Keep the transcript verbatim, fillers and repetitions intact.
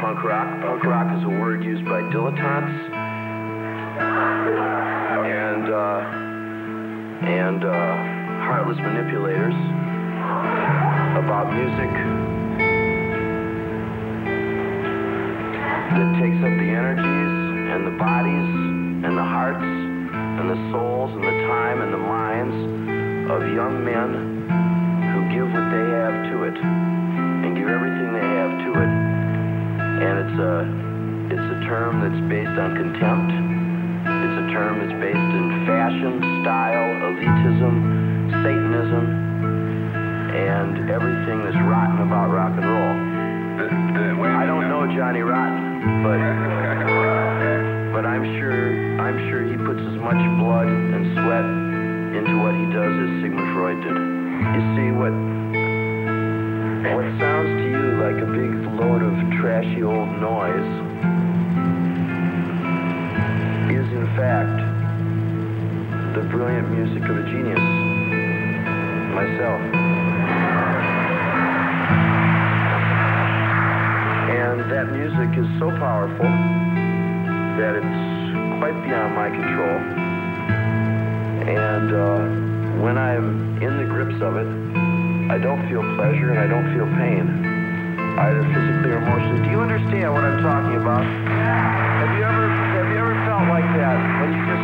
punk rock. Punk rock is a word used by dilettantes and uh, and uh, heartless manipulators about music that takes up the energies and the bodies and the hearts and the souls and the time and the minds of young men who give what they have to it and give everything they have to it. And it's a, it's a term that's based on contempt. It's a term that's based in fashion, style, elitism, Satanism, and everything that's rotten about rock and roll. The, the I don't know Johnny Rotten, but but I'm sure I'm sure he puts as much blood and sweat into what he does as Sigmund Freud did. You see, what what sounds to you like a big load of trashy old noise is in fact the brilliant music of a genius, myself. And that music is so powerful that it's quite beyond my control. And uh, when I'm in the grips of it, I don't feel pleasure and I don't feel pain, either physically or emotionally. Do you understand what I'm talking about? Have you ever, have you ever felt like that when you just